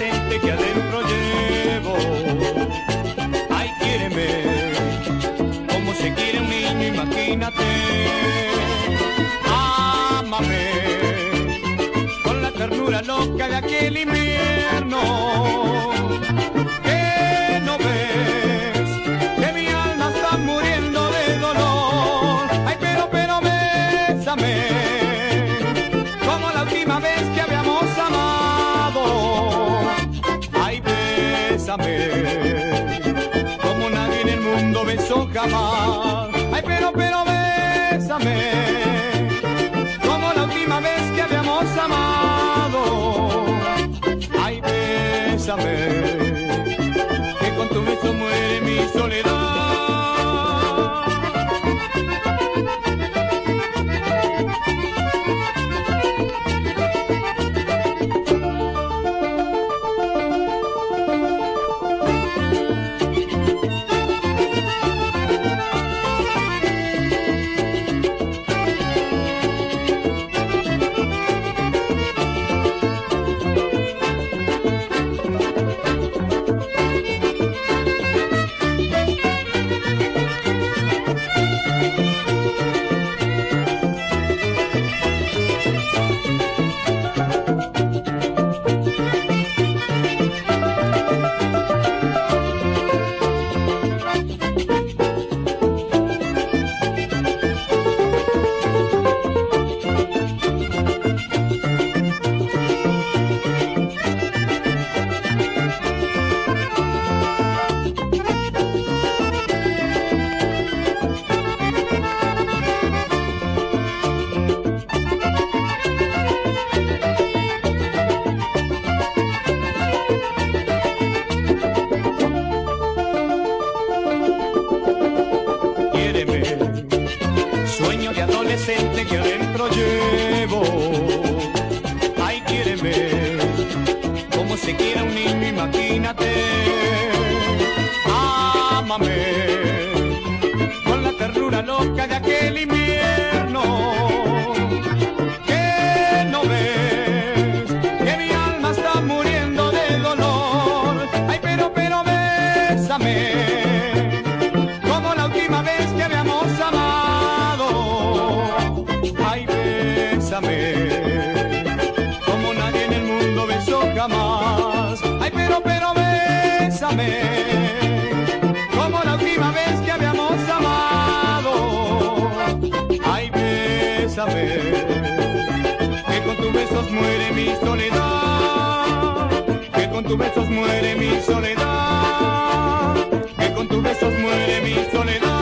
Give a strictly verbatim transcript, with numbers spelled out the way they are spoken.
adolescente que adentro llevo. Ay, quiéreme, como se quiere un niño, imagínate. Ámame, con la ternura loca de aquel invierno. ¿Qué no ves? Que mi alma está muriendo de dolor. Ay, pero, pero, bésame, como la última vez que habíamos amado. Ay, bésame, como nadie en el mundo besó jamás. Ay, pero, pero, bésame, como la última vez que habíamos amado. Ay, bésame, que con tu beso muere mi soledad. Sueño de adolescente que adentro llevo. Ay, quiéreme, como se quiere un niño, imagínate. Ámame, con la ternura loca de aquel invierno. ¿Qué no ves? Que mi alma está muriendo de dolor. Ay, pero, pero, bésame, como la última vez que habíamos amado. Ay, bésame, como nadie en el mundo besó jamás. Ay, pero, pero, bésame, como la última vez que habíamos amado. Ay, bésame, que con tus besos muere mi soledad. Que con tus besos muere mi soledad. Que con tus besos muere mi soledad.